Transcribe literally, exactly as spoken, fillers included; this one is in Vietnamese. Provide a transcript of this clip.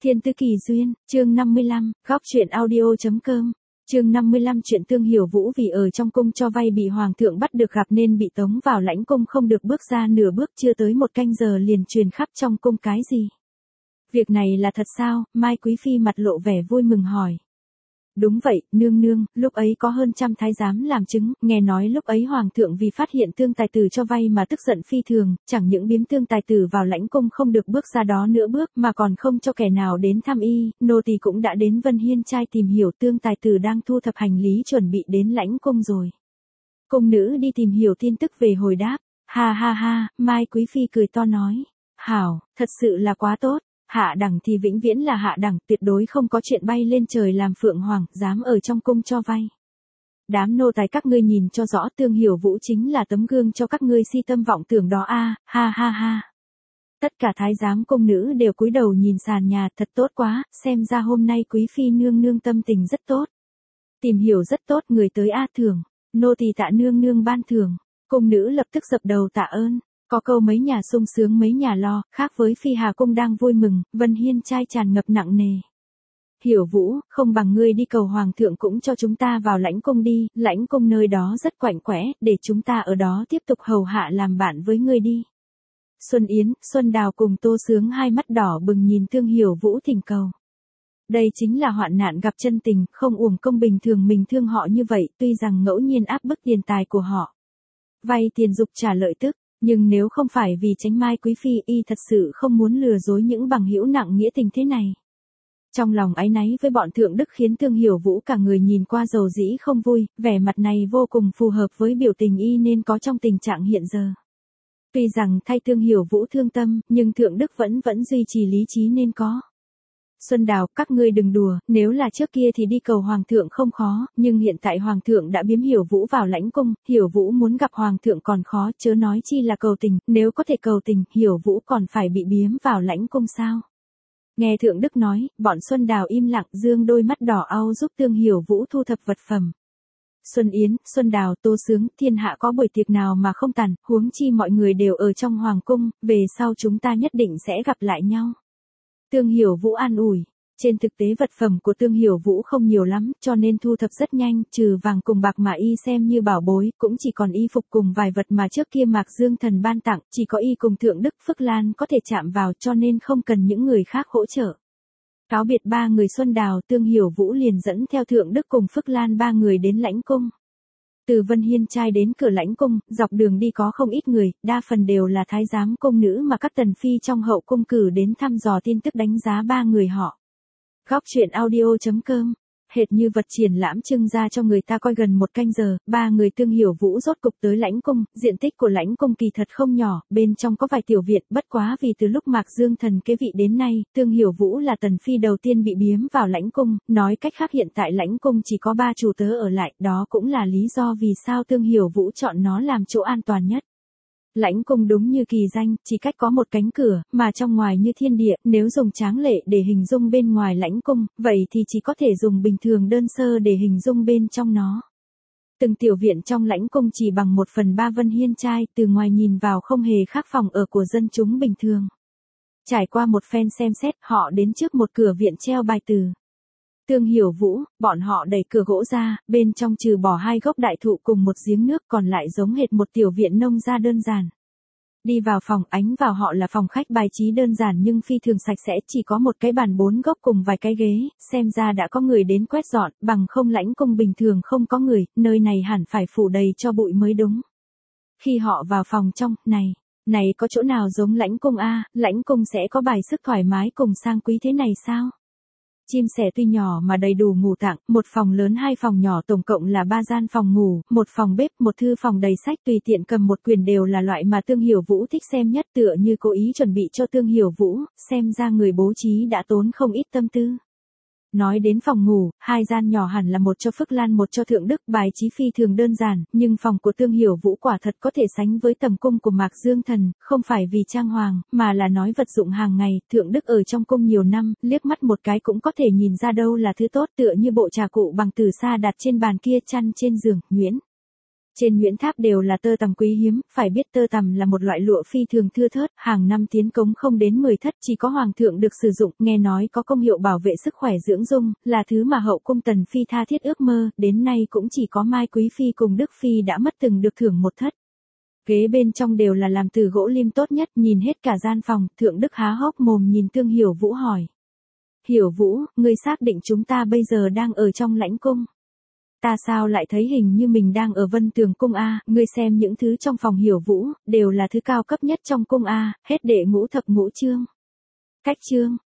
Thiên Tứ Kỳ Duyên, chương năm mươi lăm, góc truyện audio.com, chương năm mươi lăm chuyện Tương Hiểu Vũ vì ở trong cung cho vay bị hoàng thượng bắt được gặp nên bị tống vào lãnh cung không được bước ra nửa bước, chưa tới một canh giờ liền truyền khắp trong cung. Cái gì? Việc này là thật sao? Mai Quý Phi mặt lộ vẻ vui mừng hỏi. Đúng vậy, nương nương, lúc ấy có hơn trăm thái giám làm chứng, nghe nói lúc ấy hoàng thượng vì phát hiện Tương tài tử cho vay mà tức giận phi thường, chẳng những biếm Tương tài tử vào lãnh cung không được bước ra đó nửa bước mà còn không cho kẻ nào đến thăm y, nô tỳ cũng đã đến Vân Hiên trai tìm hiểu Tương tài tử đang thu thập hành lý chuẩn bị đến lãnh cung rồi. Cung nữ đi tìm hiểu tin tức về hồi đáp, ha ha ha, Mai Quý Phi cười to nói, hảo, thật sự là quá tốt. Hạ đẳng thì vĩnh viễn là hạ đẳng, tuyệt đối không có chuyện bay lên trời làm phượng hoàng, dám ở trong cung cho vay. Đám nô tài các ngươi nhìn cho rõ, Tương Hiểu Vũ chính là tấm gương cho các ngươi si tâm vọng tưởng đó a, ha ha ha. Tất cả thái giám cung nữ đều cúi đầu nhìn sàn nhà, thật tốt quá, xem ra hôm nay Quý Phi nương nương tâm tình rất tốt. Tìm hiểu rất tốt, người tới a thưởng, nô tỳ tạ nương nương ban thưởng, cung nữ lập tức dập đầu tạ ơn. Có câu mấy nhà sung sướng mấy nhà lo, khác với Phi Hà cung đang vui mừng, Vân Hiên trai tràn ngập nặng nề. Hiểu Vũ, không bằng ngươi đi cầu hoàng thượng cũng cho chúng ta vào lãnh cung đi, lãnh cung nơi đó rất quạnh quẽ, để chúng ta ở đó tiếp tục hầu hạ làm bạn với ngươi đi. Xuân Yến, Xuân Đào cùng Tô Sướng hai mắt đỏ bừng nhìn Tương Hiểu Vũ thỉnh cầu. Đây chính là hoạn nạn gặp chân tình, không uổng công bình thường mình thương họ như vậy, tuy rằng ngẫu nhiên áp bức tiền tài của họ. Vay tiền dục trả lợi tức. Nhưng nếu không phải vì tránh Mai Quý Phi, y thật sự không muốn lừa dối những bằng hữu nặng nghĩa tình thế này. Trong lòng áy náy với bọn thượng đức khiến Tương Hiểu Vũ cả người nhìn qua dầu dĩ không vui, vẻ mặt này vô cùng phù hợp với biểu tình y nên có trong tình trạng hiện giờ. Tuy rằng thay Tương Hiểu Vũ thương tâm, nhưng thượng đức vẫn vẫn duy trì lý trí nên có. Xuân Đào, các ngươi đừng đùa, nếu là trước kia thì đi cầu hoàng thượng không khó, nhưng hiện tại hoàng thượng đã biếm Hiểu Vũ vào lãnh cung, Hiểu Vũ muốn gặp hoàng thượng còn khó, chớ nói chi là cầu tình, nếu có thể cầu tình, Hiểu Vũ còn phải bị biếm vào lãnh cung sao? Nghe thượng đức nói, bọn Xuân Đào im lặng, dương đôi mắt đỏ au giúp Tương Hiểu Vũ thu thập vật phẩm. Xuân Yến, Xuân Đào, Tô Sướng, thiên hạ có buổi tiệc nào mà không tàn, huống chi mọi người đều ở trong hoàng cung, về sau chúng ta nhất định sẽ gặp lại nhau. Tương Hiểu Vũ an ủi, trên thực tế vật phẩm của Tương Hiểu Vũ không nhiều lắm, cho nên thu thập rất nhanh, trừ vàng cùng bạc mà y xem như bảo bối, cũng chỉ còn y phục cùng vài vật mà trước kia Mạc Dương Thần ban tặng, chỉ có y cùng Thượng Đức Phước Lan có thể chạm vào cho nên không cần những người khác hỗ trợ. Cáo biệt ba người Xuân Đào, Tương Hiểu Vũ liền dẫn theo Thượng Đức cùng Phước Lan ba người đến lãnh cung. Từ Vân Hiên trai đến cửa lãnh cung, dọc đường đi có không ít người, đa phần đều là thái giám cung nữ mà các tần phi trong hậu cung cử đến thăm dò tin tức đánh giá ba người họ. Góc truyện audio.com, hệt như vật triển lãm trưng ra cho người ta coi gần một canh giờ, ba người Tương Hiểu Vũ rốt cục tới lãnh cung, diện tích của lãnh cung kỳ thật không nhỏ, bên trong có vài tiểu viện, bất quá vì từ lúc Mạc Dương Thần kế vị đến nay, Tương Hiểu Vũ là tần phi đầu tiên bị biếm vào lãnh cung, nói cách khác hiện tại lãnh cung chỉ có ba chủ tớ ở lại, đó cũng là lý do vì sao Tương Hiểu Vũ chọn nó làm chỗ an toàn nhất. Lãnh cung đúng như kỳ danh, chỉ cách có một cánh cửa, mà trong ngoài như thiên địa, nếu dùng tráng lệ để hình dung bên ngoài lãnh cung, vậy thì chỉ có thể dùng bình thường đơn sơ để hình dung bên trong nó. Từng tiểu viện trong lãnh cung chỉ bằng một phần ba Vân Hiên trai, từ ngoài nhìn vào không hề khác phòng ở của dân chúng bình thường. Trải qua một phen xem xét, họ đến trước một cửa viện treo bài từ. Tương Hiểu Vũ, bọn họ đẩy cửa gỗ ra, bên trong trừ bỏ hai gốc đại thụ cùng một giếng nước còn lại giống hệt một tiểu viện nông gia đơn giản. Đi vào phòng, ánh vào họ là phòng khách bài trí đơn giản nhưng phi thường sạch sẽ, chỉ có một cái bàn bốn góc cùng vài cái ghế, xem ra đã có người đến quét dọn, bằng không lãnh cung bình thường không có người, nơi này hẳn phải phủ đầy cho bụi mới đúng. Khi họ vào phòng trong, này, này có chỗ nào giống lãnh cung a, lãnh cung sẽ có bài sức thoải mái cùng sang quý thế này sao? Chim sẻ tuy nhỏ mà đầy đủ ngủ tặng, một phòng lớn hai phòng nhỏ tổng cộng là ba gian phòng ngủ, một phòng bếp, một thư phòng đầy sách tùy tiện cầm một quyển đều là loại mà Tương Hiểu Vũ thích xem nhất tựa như cố ý chuẩn bị cho Tương Hiểu Vũ, xem ra người bố trí đã tốn không ít tâm tư. Nói đến phòng ngủ, hai gian nhỏ hẳn là một cho Phước Lan một cho Thượng Đức, bài trí phi thường đơn giản, nhưng phòng của Tương Hiểu Vũ quả thật có thể sánh với tầm cung của Mạc Dương Thần, không phải vì trang hoàng, mà là nói vật dụng hàng ngày, Thượng Đức ở trong cung nhiều năm, liếc mắt một cái cũng có thể nhìn ra đâu là thứ tốt tựa như bộ trà cụ bằng từ xa đặt trên bàn kia, chăn trên giường, nhuyễn. Trên Nguyễn Tháp đều là tơ tằm quý hiếm, phải biết tơ tằm là một loại lụa phi thường thưa thớt, hàng năm tiến cống không đến mười thất, chỉ có hoàng thượng được sử dụng, nghe nói có công hiệu bảo vệ sức khỏe dưỡng dung, là thứ mà hậu cung tần phi tha thiết ước mơ, đến nay cũng chỉ có Mai Quý Phi cùng Đức Phi đã mất từng được thưởng một thất. Ghế bên trong đều là làm từ gỗ lim tốt nhất, nhìn hết cả gian phòng, Thượng Đức há hốc mồm nhìn Tương Hiểu Vũ hỏi. Hiểu Vũ, ngươi xác định chúng ta bây giờ đang ở trong lãnh cung? Ta sao lại thấy hình như mình đang ở Vân Tường cung a, ngươi xem những thứ trong phòng Hiểu Vũ, đều là thứ cao cấp nhất trong cung a, hết đệ ngũ thập ngũ chương. Cách chương,